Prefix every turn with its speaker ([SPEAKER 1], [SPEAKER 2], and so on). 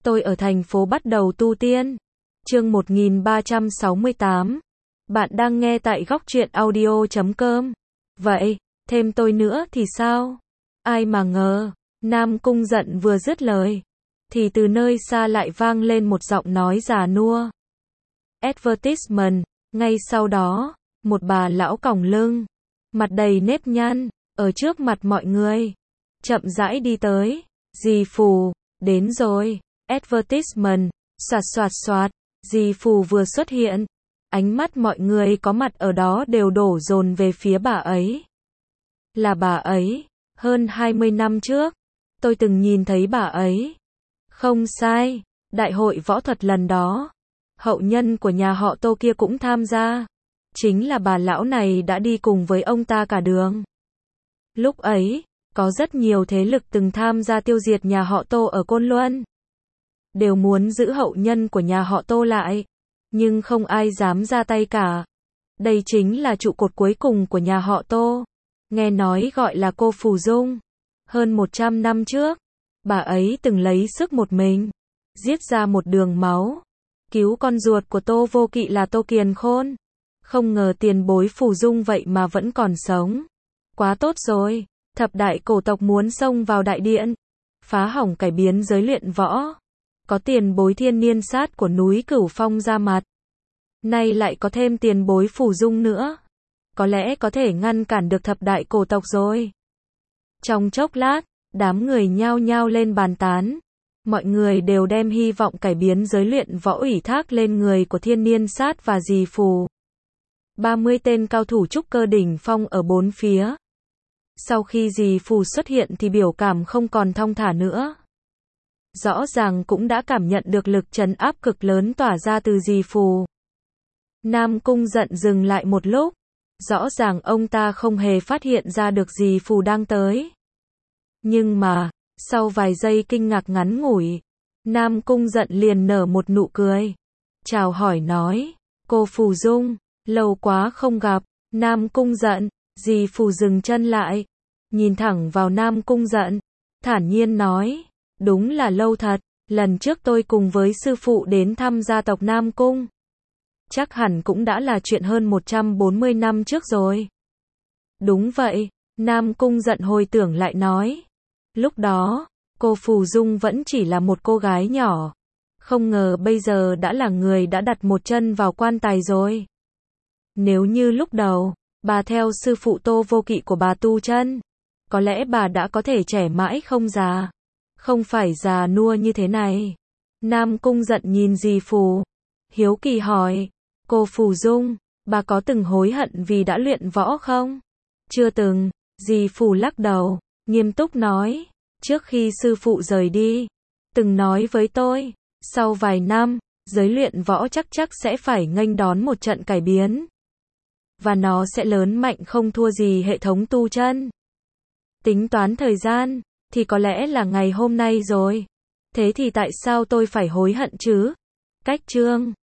[SPEAKER 1] Tôi ở thành phố bắt đầu tu tiên. Chương 1368. Bạn đang nghe tại góc truyện audio.com. Vậy, thêm tôi nữa thì sao? Ai mà ngờ, Nam Cung Giận vừa dứt lời, thì từ nơi xa lại vang lên một giọng nói già nua. Advertisement, ngay sau đó, một bà lão còng lưng, mặt đầy nếp nhăn, ở trước mặt mọi người, chậm rãi đi tới. Dì Phù, đến rồi. Advertisement, xoạt xoạt xoạt, dì Phù vừa xuất hiện, ánh mắt mọi người có mặt ở đó đều đổ dồn về phía bà ấy. Là bà ấy, hơn 20 năm trước, tôi từng nhìn thấy bà ấy. Không sai, đại hội võ thuật lần đó, hậu nhân của nhà họ Tô kia cũng tham gia. Chính là bà lão này đã đi cùng với ông ta cả đường. Lúc ấy, có rất nhiều thế lực từng tham gia tiêu diệt nhà họ Tô ở Côn Luân. Đều muốn giữ hậu nhân của nhà họ Tô lại, nhưng không ai dám ra tay cả. Đây chính là trụ cột cuối cùng của nhà họ Tô. Nghe nói gọi là cô Phù Dung. Hơn 100 năm trước, bà ấy từng lấy sức một mình, giết ra một đường máu, cứu con ruột của Tô Vô Kỵ là Tô Kiền Khôn. Không ngờ tiền bối Phù Dung vậy mà vẫn còn sống. Quá tốt rồi, thập đại cổ tộc muốn xông vào đại điện, phá hỏng cải biến giới luyện võ. Có tiền bối thiên niên sát của núi Cửu Phong ra mặt. Nay lại có thêm tiền bối Phù Dung nữa. Có lẽ có thể ngăn cản được thập đại cổ tộc rồi. Trong chốc lát, đám người nhao nhao lên bàn tán. Mọi người đều đem hy vọng cải biến giới luyện võ ủy thác lên người của thiên niên sát và dì Phù. 30 tên cao thủ trúc cơ đỉnh phong ở bốn phía. Sau khi dì Phù xuất hiện thì biểu cảm không còn thong thả nữa. Rõ ràng cũng đã cảm nhận được lực trấn áp cực lớn tỏa ra từ dì Phù. Nam Cung Giận dừng lại một lúc. Rõ ràng ông ta không hề phát hiện ra được dì Phù đang tới. Nhưng mà, sau vài giây kinh ngạc ngắn ngủi, Nam Cung Giận liền nở một nụ cười. Chào hỏi nói, cô Phù Dung, lâu quá không gặp. Nam Cung Giận, dì Phù dừng chân lại, nhìn thẳng vào Nam Cung Giận, thản nhiên nói, đúng là lâu thật, lần trước tôi cùng với sư phụ đến thăm gia tộc Nam Cung. Chắc hẳn cũng đã là chuyện hơn 140 năm trước rồi. Đúng vậy, Nam Cung Giận hồi tưởng lại nói. Lúc đó, cô Phù Dung vẫn chỉ là một cô gái nhỏ. Không ngờ bây giờ đã là người đã đặt một chân vào quan tài rồi. Nếu như lúc đầu, bà theo sư phụ Tô Vô Kỵ của bà tu chân, có lẽ bà đã có thể trẻ mãi không già. Không phải già nua như thế này. Nam Cung Giận nhìn dì Phù, hiếu kỳ hỏi, cô Phù Dung, bà có từng hối hận vì đã luyện võ không? Chưa từng, dì Phù lắc đầu, nghiêm túc nói, trước khi sư phụ rời đi, từng nói với tôi, sau vài năm, giới luyện võ chắc sẽ phải nghênh đón một trận cải biến. Và nó sẽ lớn mạnh không thua gì hệ thống tu chân. Tính toán thời gian, thì có lẽ là ngày hôm nay rồi. Thế thì tại sao tôi phải hối hận chứ? Cách chương